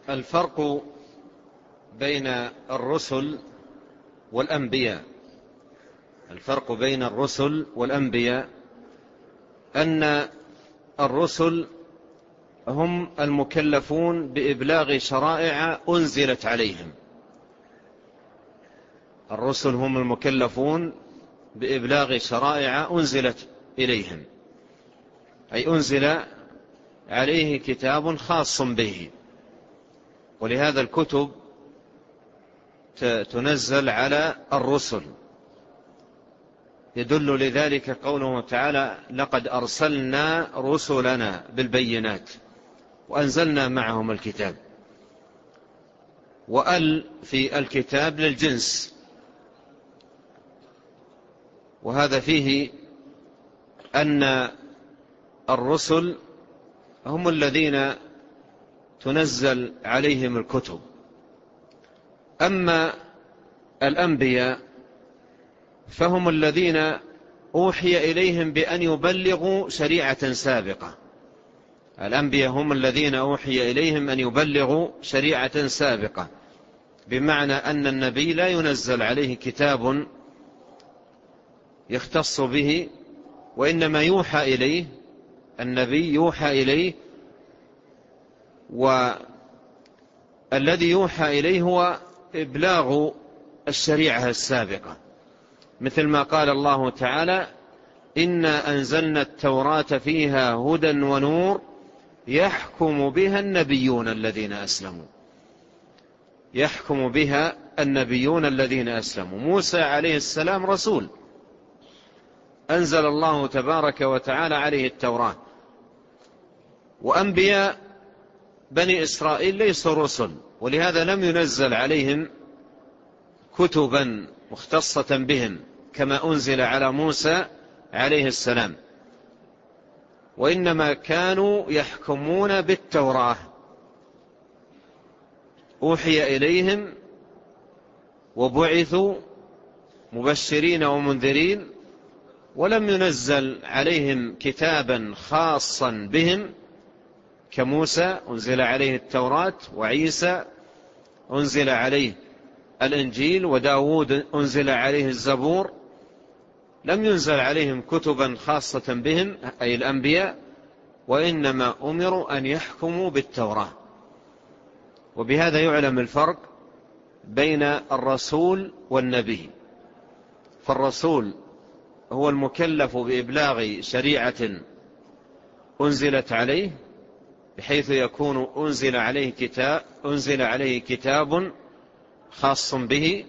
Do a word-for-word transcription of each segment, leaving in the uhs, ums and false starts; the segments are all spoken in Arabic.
الفرق بين الرسل والأنبياء الفرق بين الرسل والأنبياء أن الرسل هم المكلفون بإبلاغ شرائع أنزلت عليهم الرسل هم المكلفون بإبلاغ شرائع أنزلت إليهم، أي أنزل عليه كتاب خاص به، ولهذا الكتب تنزل على الرسل. يدل لذلك قوله تعالى: لقد أرسلنا رسلنا بالبينات وأنزلنا معهم الكتاب. وأل في الكتاب للجنس، وهذا فيه أن الرسل هم الذين تنزل عليهم الكتب، أما الأنبياء فهم الذين أوحي إليهم بأن يبلغوا شريعة سابقة. الأنبياء هم الذين أوحي إليهم أن يبلغوا شريعة سابقة، بمعنى أن النبي لا ينزل عليه كتاب يختص به، وإنما يوحى إليه، النبي يوحى إليه، والذي يوحى إليه هو إبلاغ الشريعة السابقة، مثل ما قال الله تعالى: إنا أنزلنا التوراة فيها هدى ونور يحكم بها النبيون الذين أسلموا يحكم بها النبيون الذين أسلموا. موسى عليه السلام رسول، أنزل الله تبارك وتعالى عليه التوراة. وأنبياء بني إسرائيل ليسوا رسل، ولهذا لم ينزل عليهم كتبا مختصة بهم كما أنزل على موسى عليه السلام، وإنما كانوا يحكمون بالتوراة، أوحي إليهم وبعثوا مبشرين ومنذرين، ولم ينزل عليهم كتابا خاصا بهم كموسى أنزل عليه التوراة، وعيسى أنزل عليه الإنجيل، وداود أنزل عليه الزبور. لم ينزل عليهم كتبا خاصة بهم أي الأنبياء، وإنما أمروا أن يحكموا بالتوراة. وبهذا يعلم الفرق بين الرسول والنبي. فالرسول هو المكلف بإبلاغ شريعة أنزلت عليه، بحيث يكون أنزل عليه كتاب أنزل عليه كتاب خاص به.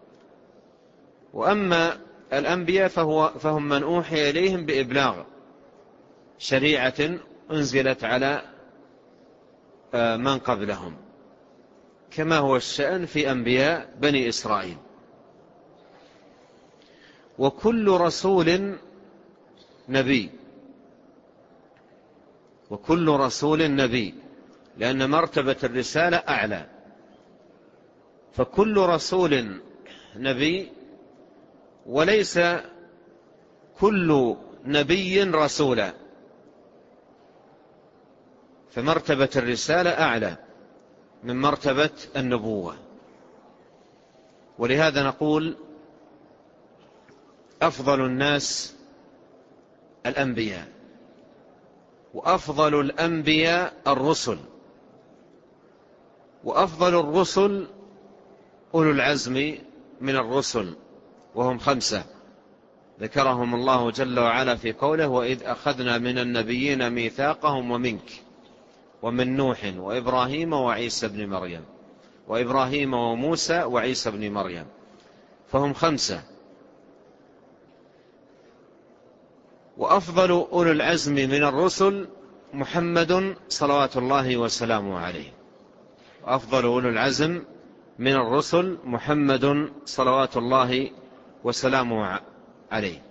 وأما الأنبياء فهو فهم من أوحي إليهم بإبلاغ شريعة أنزلت على من قبلهم، كما هو الشأن في أنبياء بني إسرائيل. وكل رسول نبي وكل رسول نبي لأن مرتبة الرسالة أعلى، فكل رسول نبي، وليس كل نبي رسولا، فمرتبة الرسالة أعلى من مرتبة النبوة. ولهذا نقول أفضل الناس الأنبياء، وأفضل الأنبياء الرسل، وأفضل الرسل أولو العزم من الرسل، وهم خمسة ذكرهم الله جل وعلا في قوله: وإذ أخذنا من النبيين ميثاقهم ومنك ومن نوح وإبراهيم وعيسى بن مريم وإبراهيم وموسى وعيسى بن مريم. فهم خمسة. وأفضل أولو العزم من الرسل محمد صلوات الله وسلامه عليه. وأفضل أولو العزم من الرسل محمد صلوات الله وسلامه عليه.